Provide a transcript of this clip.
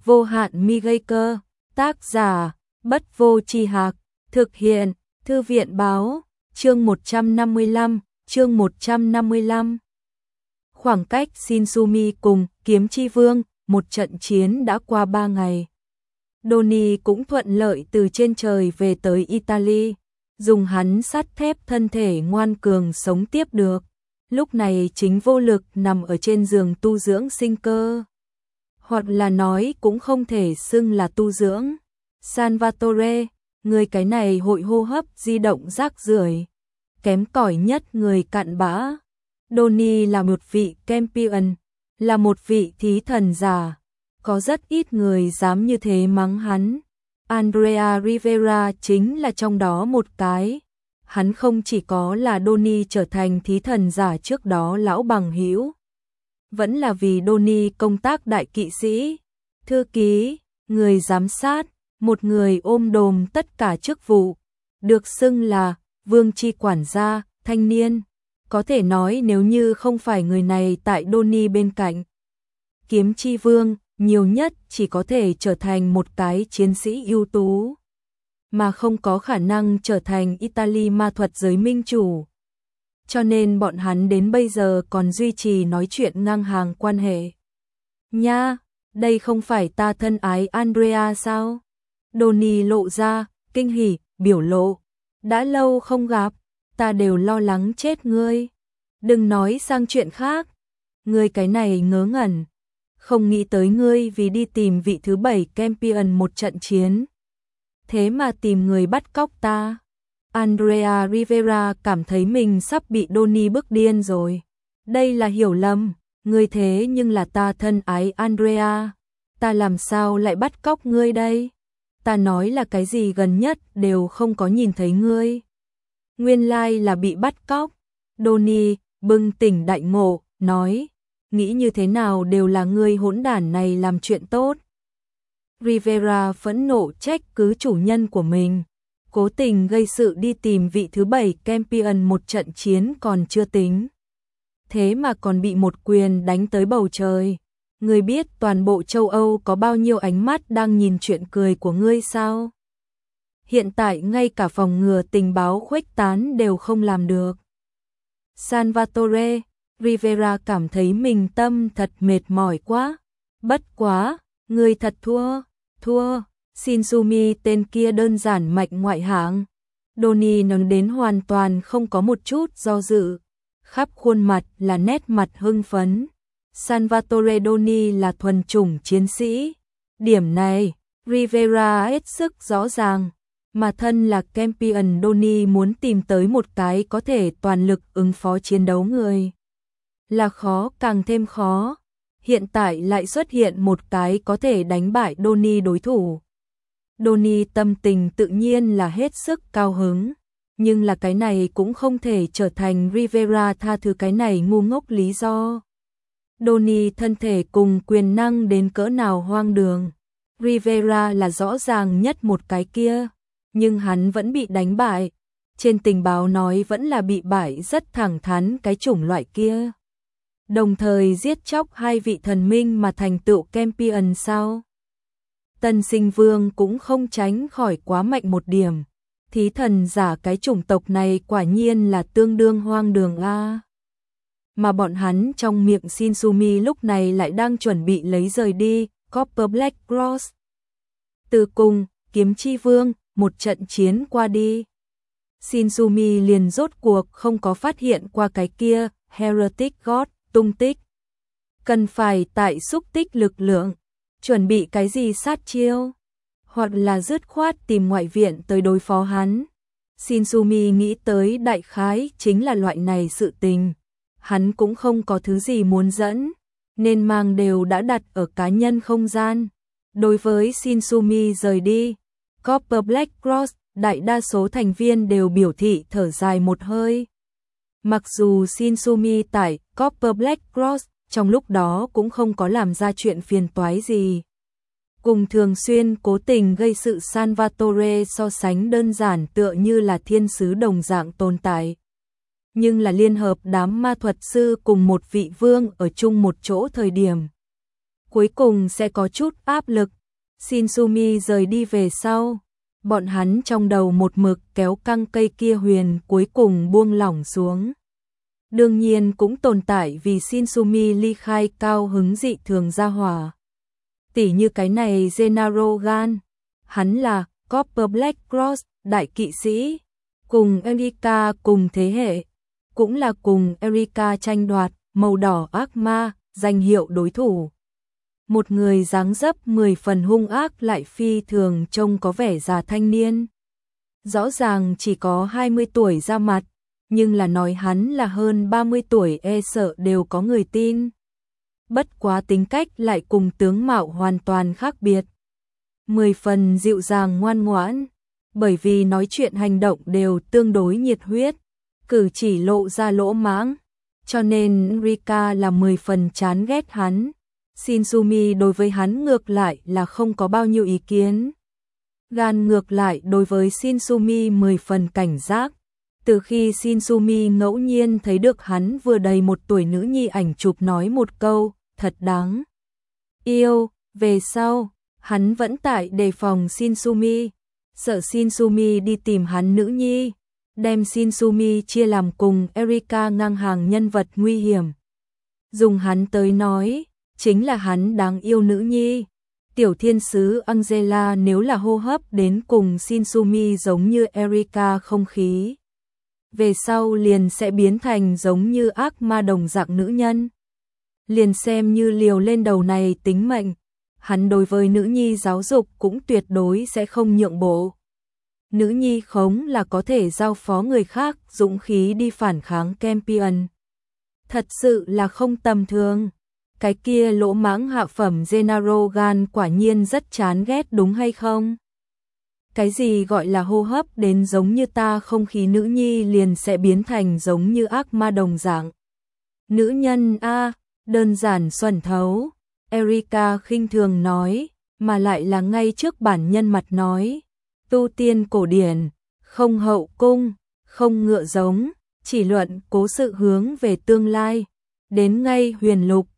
vô hạn mi gây cơ, tác giả, Bất Vô Tri Hạc, thực hiện, Thư viện Báo, chương 155. Khoảng cách Shinsumi cùng Kiếm Chi Vương, một trận chiến đã qua 3 ngày. Donnie cũng thuận lợi từ trên trời về tới Italy, dùng hắn sắt thép thân thể ngoan cường sống tiếp được. Lúc này chính vô lực nằm ở trên giường tu dưỡng sinh cơ. Hoặc là nói cũng không thể xưng là tu dưỡng. Salvatore, người cái này hội hô hấp di động rác rưởi, kém cỏi nhất người cặn bã. Donnie là một vị champion, là một vị thí thần giả. Có rất ít người dám như thế mắng hắn. Andrea Rivera chính là trong đó một cái. Hắn không chỉ có là Donnie trở thành thí thần giả trước đó lão bằng hữu, vẫn là vì Donnie công tác đại kỵ sĩ, thư ký, người giám sát, một người ôm đồm tất cả chức vụ, được xưng là vương chi quản gia, thanh niên. Có thể nói nếu như không phải người này tại Donnie bên cạnh, Kiếm Chi Vương nhiều nhất chỉ có thể trở thành một cái chiến sĩ ưu tú, mà không có khả năng trở thành Italy ma thuật giới minh chủ. Cho nên bọn hắn đến bây giờ còn duy trì nói chuyện ngang hàng quan hệ. Nha, đây không phải ta thân ái Andrea sao? Donnie lộ ra, kinh hỉ, biểu lộ. Đã lâu không gặp, ta đều lo lắng chết ngươi. Đừng nói sang chuyện khác. Ngươi cái này ngớ ngẩn. Không nghĩ tới ngươi vì đi tìm vị thứ 7 champion một trận chiến. Thế mà tìm người bắt cóc ta. Andrea Rivera cảm thấy mình sắp bị Donnie bức điên rồi. Đây là hiểu lầm, ngươi thế nhưng là ta thân ái Andrea. Ta làm sao lại bắt cóc ngươi đây? Ta nói là cái gì gần nhất đều không có nhìn thấy ngươi. Nguyên lai là bị bắt cóc. Donnie bừng tỉnh đại ngộ, nói, nghĩ như thế nào đều là ngươi hỗn đản này làm chuyện tốt. Rivera phẫn nộ trách cứ chủ nhân của mình, cố tình gây sự đi tìm vị thứ 7 champion một trận chiến còn chưa tính. Thế mà còn bị một quyền đánh tới bầu trời. Ngươi biết toàn bộ châu Âu có bao nhiêu ánh mắt đang nhìn chuyện cười của ngươi sao? Hiện tại ngay cả phòng ngừa tình báo khuếch tán đều không làm được. Salvatore, Rivera cảm thấy mình tâm thật mệt mỏi quá. Bất quá, ngươi thật thua. Shinsumi tên kia đơn giản mạch ngoại hạng. Donnie nói đến hoàn toàn không có một chút do dự. Khắp khuôn mặt là nét mặt hưng phấn. Salvatore Donnie là thuần chủng chiến sĩ. Điểm này, Rivera hết sức rõ ràng. Mà thân là champion Donnie muốn tìm tới một cái có thể toàn lực ứng phó chiến đấu người. Là khó càng thêm khó. Hiện tại lại xuất hiện một cái có thể đánh bại Donnie đối thủ. Donnie tâm tình tự nhiên là hết sức cao hứng. Nhưng là cái này cũng không thể trở thành Rivera tha thứ cái này ngu ngốc lý do. Donnie thân thể cùng quyền năng đến cỡ nào hoang đường. Rivera là rõ ràng nhất một cái kia. Nhưng hắn vẫn bị đánh bại. Trên tình báo nói vẫn là bị bại rất thẳng thắn cái chủng loại kia. Đồng thời giết chóc 2 vị thần minh mà thành tựu champion sao. Tân Sinh Vương cũng không tránh khỏi quá mạnh một điểm. Thí thần giả cái chủng tộc này quả nhiên là tương đương hoang đường a. Mà bọn hắn trong miệng Shinsumi lúc này lại đang chuẩn bị lấy rời đi, Copper Black Cross. Từ cùng, Kiếm Chi Vương, một trận chiến qua đi. Shinsumi liền rốt cuộc không có phát hiện qua cái kia, Heretic God, tung tích. Cần phải tại xúc tích lực lượng, chuẩn bị cái gì sát chiêu, hoặc là dứt khoát tìm ngoại viện tới đối phó hắn. Shinsumi nghĩ tới đại khái chính là loại này sự tình. Hắn cũng không có thứ gì muốn dẫn, nên mang đều đã đặt ở cá nhân không gian. Đối với Shinsumi rời đi, Copper Black Cross, đại đa số thành viên đều biểu thị thở dài một hơi. Mặc dù Shinsumi tại Copper Black Cross trong lúc đó cũng không có làm ra chuyện phiền toái gì. Cùng thường xuyên cố tình gây sự Salvatore so sánh đơn giản tựa như là thiên sứ đồng dạng tồn tại. Nhưng là liên hợp đám ma thuật sư cùng một vị vương ở chung một chỗ thời điểm. cuối cùng sẽ có chút áp lực. Shinsumi rời đi về sau, bọn hắn trong đầu một mực kéo căng cây kia huyền cuối cùng buông lỏng xuống. Đương nhiên cũng tồn tại vì Shinsumi ly khai cao hứng dị thường ra hỏa. Tỉ như cái này Gennaro Gan, hắn là Copper Black Cross, đại kỵ sĩ, cùng Erika cùng thế hệ, cũng là cùng Erika tranh đoạt màu đỏ ác ma, danh hiệu đối thủ. Một người dáng dấp 10 phần hung ác lại phi thường trông có vẻ già thanh niên. Rõ ràng chỉ có 20 tuổi ra mặt, nhưng là nói hắn là hơn 30 tuổi e sợ đều có người tin. Bất quá tính cách lại cùng tướng mạo hoàn toàn khác biệt. 10 phần dịu dàng ngoan ngoãn, bởi vì nói chuyện hành động đều tương đối nhiệt huyết, cử chỉ lộ ra lỗ mãng, cho nên Rika là 10 phần chán ghét hắn. Shinsumi đối với hắn ngược lại là không có bao nhiêu ý kiến. Gan ngược lại đối với Shinsumi 10 phần cảnh giác. Từ khi Shinsumi ngẫu nhiên thấy được hắn vừa đầy 1 tuổi nữ nhi ảnh chụp nói một câu, thật đáng yêu, về sau, hắn vẫn tại đề phòng Shinsumi, sợ Shinsumi đi tìm hắn nữ nhi, đem Shinsumi chia làm cùng Erika ngang hàng nhân vật nguy hiểm. Dùng hắn tới nói, chính là hắn đáng yêu nữ nhi. Tiểu thiên sứ Angela nếu là hô hấp đến cùng Shinsumi giống như Erika không khí, về sau liền sẽ biến thành giống như ác ma đồng dạng nữ nhân. Liền xem như liều lên đầu này tính mệnh, hắn đối với nữ nhi giáo dục cũng tuyệt đối sẽ không nhượng bộ. Nữ nhi khống là có thể giao phó người khác dũng khí đi phản kháng Campion. Thật sự là không tầm thường. Cái kia lỗ mãng hạ phẩm Gennaro Gan quả nhiên rất chán ghét đúng hay không? Cái gì gọi là hô hấp đến giống như ta không khí nữ nhi liền sẽ biến thành giống như ác ma đồng dạng. Nữ nhân a, đơn giản xuẩn thấu. Erika khinh thường nói, mà lại là ngay trước bản nhân mặt nói. Tu tiên cổ điển, không hậu cung, không ngựa giống, chỉ luận cố sự hướng về tương lai. Đến ngay huyền lục,